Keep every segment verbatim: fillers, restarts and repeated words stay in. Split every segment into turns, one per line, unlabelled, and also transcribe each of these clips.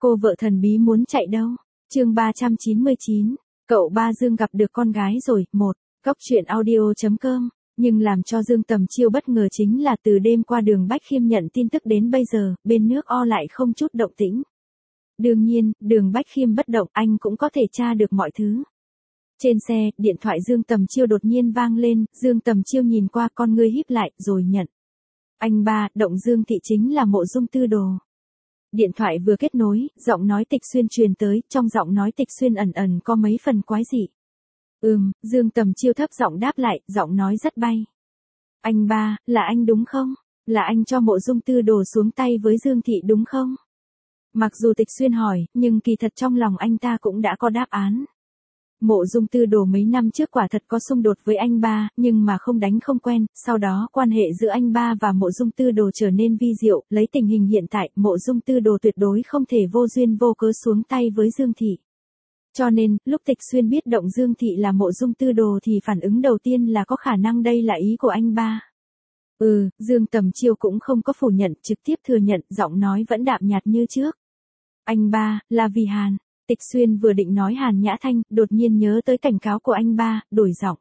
Cô vợ thần bí muốn chạy đâu? Chương ba trăm chín mươi chín, cậu ba Dương gặp được con gái rồi. Một, Góc truyện audio chấm com. Nhưng làm cho Dương Tầm Chiêu bất ngờ chính là từ đêm qua Đường Bách Khiêm nhận tin tức đến bây giờ, bên nước O lại không chút động tĩnh. Đương nhiên, Đường Bách Khiêm bất động, anh cũng có thể tra được mọi thứ. Trên xe, điện thoại Dương Tầm Chiêu đột nhiên vang lên, Dương Tầm Chiêu nhìn qua, con ngươi híp lại, rồi nhận. Anh ba, động Dương Thị chính là Mộ Dung Tư Đồ. Điện thoại vừa kết nối, giọng nói Tịch Xuyên truyền tới, trong giọng nói Tịch Xuyên ẩn ẩn có mấy phần quái dị. Ừm, Dương Tầm Chiêu thấp giọng đáp lại, giọng nói rất bay. Anh ba, là anh đúng không? Là anh cho Mộ Dung Tư Đồ xuống tay với Dương Thị đúng không? Mặc dù Tịch Xuyên hỏi, nhưng kỳ thật trong lòng anh ta cũng đã có đáp án. Mộ Dung Tư Đồ mấy năm trước quả thật có xung đột với anh ba, nhưng mà không đánh không quen, sau đó quan hệ giữa anh ba và Mộ Dung Tư Đồ trở nên vi diệu, lấy tình hình hiện tại, Mộ Dung Tư Đồ tuyệt đối không thể vô duyên vô cớ xuống tay với Dương Thị. Cho nên, lúc Tịch Xuyên biết động Dương Thị là Mộ Dung Tư Đồ thì phản ứng đầu tiên là có khả năng đây là ý của anh ba. Ừ, Dương Tầm Chiêu cũng không có phủ nhận, trực tiếp thừa nhận, giọng nói vẫn đạm nhạt như trước. Anh ba, là vì Hàn. Tịch Xuyên vừa định nói Hàn Nhã Thanh, đột nhiên nhớ tới cảnh cáo của anh ba, đổi giọng.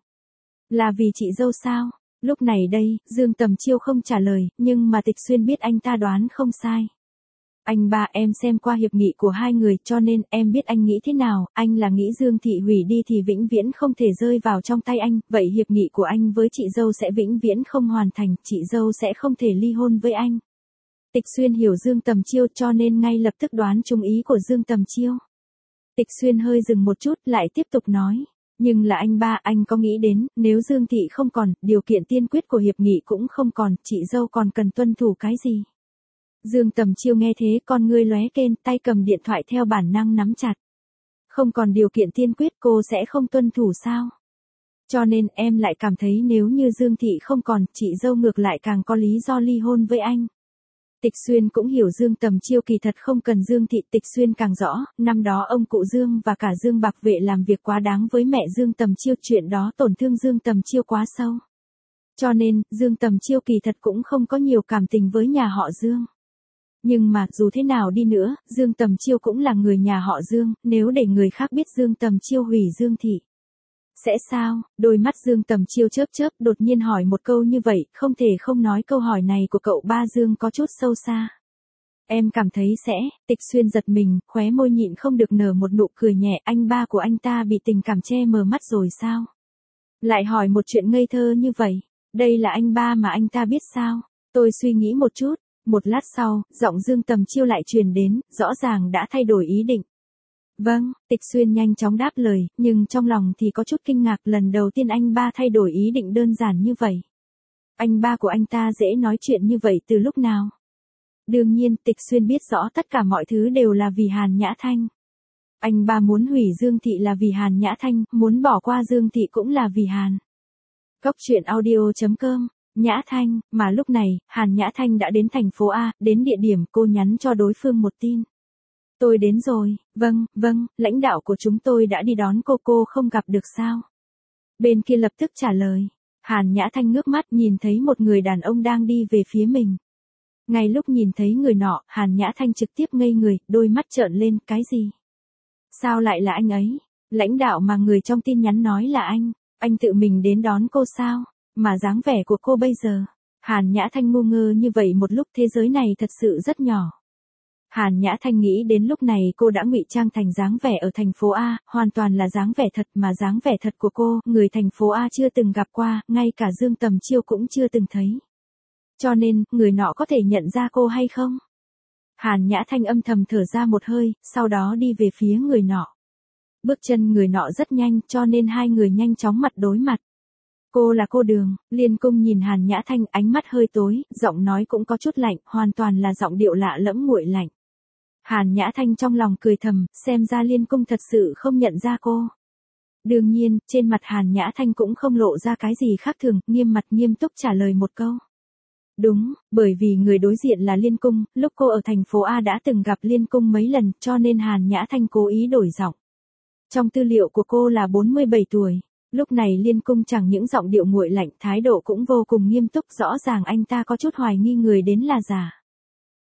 Là vì chị dâu sao? Lúc này đây, Dương Tầm Chiêu không trả lời, nhưng mà Tịch Xuyên biết anh ta đoán không sai. Anh ba, em xem qua hiệp nghị của hai người, cho nên em biết anh nghĩ thế nào, anh là nghĩ Dương Thị hủy đi thì vĩnh viễn không thể rơi vào trong tay anh, vậy hiệp nghị của anh với chị dâu sẽ vĩnh viễn không hoàn thành, chị dâu sẽ không thể ly hôn với anh. Tịch Xuyên hiểu Dương Tầm Chiêu cho nên ngay lập tức đoán trúng ý của Dương Tầm Chiêu. Tịch Xuyên hơi dừng một chút, lại tiếp tục nói. Nhưng là anh ba, anh có nghĩ đến, nếu Dương Thị không còn, điều kiện tiên quyết của hiệp nghị cũng không còn, chị dâu còn cần tuân thủ cái gì? Dương Tầm Chiêu nghe thế, con ngươi lóe kên, tay cầm điện thoại theo bản năng nắm chặt. Không còn điều kiện tiên quyết, cô sẽ không tuân thủ sao? Cho nên em lại cảm thấy nếu như Dương Thị không còn, chị dâu ngược lại càng có lý do ly hôn với anh. Tịch Xuyên cũng hiểu Dương Tầm Chiêu kỳ thật không cần Dương Thị, Tịch Xuyên càng rõ, năm đó ông cụ Dương và cả Dương Bạc Vệ làm việc quá đáng với mẹ Dương Tầm Chiêu, chuyện đó tổn thương Dương Tầm Chiêu quá sâu. Cho nên, Dương Tầm Chiêu kỳ thật cũng không có nhiều cảm tình với nhà họ Dương. Nhưng mà, dù thế nào đi nữa, Dương Tầm Chiêu cũng là người nhà họ Dương, nếu để người khác biết Dương Tầm Chiêu hủy Dương Thị. Sẽ sao? Đôi mắt Dương Tầm Chiêu chớp chớp, đột nhiên hỏi một câu như vậy, không thể không nói câu hỏi này của cậu ba Dương có chút sâu xa. Em cảm thấy sẽ, Tịch Xuyên giật mình, khóe môi nhịn không được nở một nụ cười nhẹ, anh ba của anh ta bị tình cảm che mờ mắt rồi sao? Lại hỏi một chuyện ngây thơ như vậy, đây là anh ba mà anh ta biết sao? Tôi suy nghĩ một chút, một lát sau, giọng Dương Tầm Chiêu lại truyền đến, rõ ràng đã thay đổi ý định. Vâng, Tịch Xuyên nhanh chóng đáp lời, nhưng trong lòng thì có chút kinh ngạc, lần đầu tiên anh ba thay đổi ý định đơn giản như vậy. Anh ba của anh ta dễ nói chuyện như vậy từ lúc nào? Đương nhiên, Tịch Xuyên biết rõ tất cả mọi thứ đều là vì Hàn Nhã Thanh. Anh ba muốn hủy Dương Thị là vì Hàn Nhã Thanh, muốn bỏ qua Dương Thị cũng là vì Hàn. Góc truyện audio chấm com. Nhã Thanh, mà lúc này, Hàn Nhã Thanh đã đến thành phố A, đến địa điểm cô nhắn cho đối phương một tin. Tôi đến rồi, vâng, vâng, lãnh đạo của chúng tôi đã đi đón cô, cô không gặp được sao? Bên kia lập tức trả lời. Hàn Nhã Thanh ngước mắt nhìn thấy một người đàn ông đang đi về phía mình. Ngay lúc nhìn thấy người nọ, Hàn Nhã Thanh trực tiếp ngây người, đôi mắt trợn lên, cái gì? Sao lại là anh ấy? Lãnh đạo mà người trong tin nhắn nói là anh, anh tự mình đến đón cô sao? Mà dáng vẻ của cô bây giờ? Hàn Nhã Thanh ngu ngơ như vậy một lúc, thế giới này thật sự rất nhỏ. Hàn Nhã Thanh nghĩ đến lúc này cô đã ngụy trang thành dáng vẻ ở thành phố A, hoàn toàn là dáng vẻ thật, mà dáng vẻ thật của cô, người thành phố A chưa từng gặp qua, ngay cả Dương Tầm Chiêu cũng chưa từng thấy. Cho nên, người nọ có thể nhận ra cô hay không? Hàn Nhã Thanh âm thầm thở ra một hơi, sau đó đi về phía người nọ. Bước chân người nọ rất nhanh, cho nên hai người nhanh chóng mặt đối mặt. Cô là cô Đường, Liên Cung nhìn Hàn Nhã Thanh, ánh mắt hơi tối, giọng nói cũng có chút lạnh, hoàn toàn là giọng điệu lạ lẫm nguội lạnh. Hàn Nhã Thanh trong lòng cười thầm, xem ra Liên Cung thật sự không nhận ra cô. Đương nhiên, trên mặt Hàn Nhã Thanh cũng không lộ ra cái gì khác thường, nghiêm mặt nghiêm túc trả lời một câu. Đúng, bởi vì người đối diện là Liên Cung, lúc cô ở thành phố A đã từng gặp Liên Cung mấy lần, cho nên Hàn Nhã Thanh cố ý đổi giọng. Trong tư liệu của cô là bốn mươi bảy tuổi. Lúc này Liên Cung chẳng những giọng điệu nguội lạnh, thái độ cũng vô cùng nghiêm túc, rõ ràng anh ta có chút hoài nghi người đến là giả.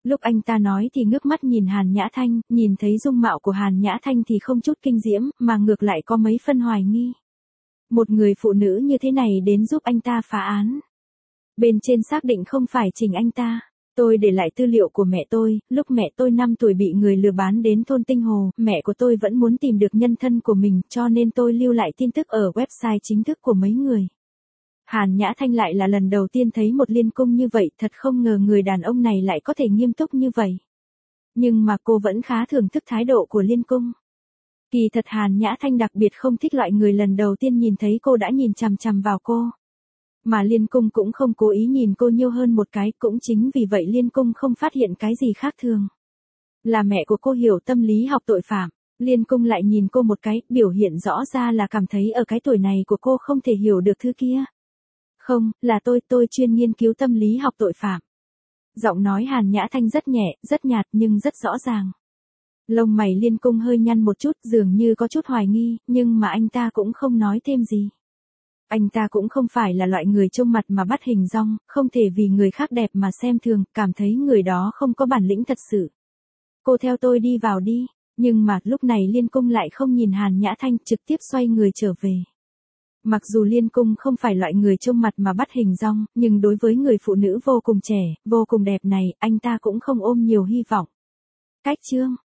Lúc anh ta nói thì ngước mắt nhìn Hàn Nhã Thanh, nhìn thấy dung mạo của Hàn Nhã Thanh thì không chút kinh diễm, mà ngược lại có mấy phân hoài nghi. Một người phụ nữ như thế này đến giúp anh ta phá án. Bên trên xác định không phải Trình anh ta. Tôi để lại tư liệu của mẹ tôi, lúc mẹ tôi năm tuổi bị người lừa bán đến thôn Tinh Hồ, mẹ của tôi vẫn muốn tìm được nhân thân của mình, cho nên tôi lưu lại tin tức ở website chính thức của mấy người. Hàn Nhã Thanh lại là lần đầu tiên thấy một Liên Cung như vậy, thật không ngờ người đàn ông này lại có thể nghiêm túc như vậy. Nhưng mà cô vẫn khá thưởng thức thái độ của Liên Cung. Kỳ thật Hàn Nhã Thanh đặc biệt không thích loại người lần đầu tiên nhìn thấy cô đã nhìn chằm chằm vào cô. Mà Liên Cung cũng không cố ý nhìn cô nhiều hơn một cái, cũng chính vì vậy Liên Cung không phát hiện cái gì khác thường. Là mẹ của cô hiểu tâm lý học tội phạm, Liên Cung lại nhìn cô một cái, biểu hiện rõ ra là cảm thấy ở cái tuổi này của cô không thể hiểu được thứ kia. Không, là tôi, tôi chuyên nghiên cứu tâm lý học tội phạm. Giọng nói Hàn Nhã Thanh rất nhẹ, rất nhạt nhưng rất rõ ràng. Lông mày Liên Cung hơi nhăn một chút, dường như có chút hoài nghi, nhưng mà anh ta cũng không nói thêm gì. Anh ta cũng không phải là loại người trông mặt mà bắt hình dong, không thể vì người khác đẹp mà xem thường, cảm thấy người đó không có bản lĩnh thật sự. Cô theo tôi đi vào đi, nhưng mà lúc này Liên Cung lại không nhìn Hàn Nhã Thanh, trực tiếp xoay người trở về. Mặc dù Liên Cung không phải loại người trông mặt mà bắt hình dong, nhưng đối với người phụ nữ vô cùng trẻ, vô cùng đẹp này, anh ta cũng không ôm nhiều hy vọng. Cách chương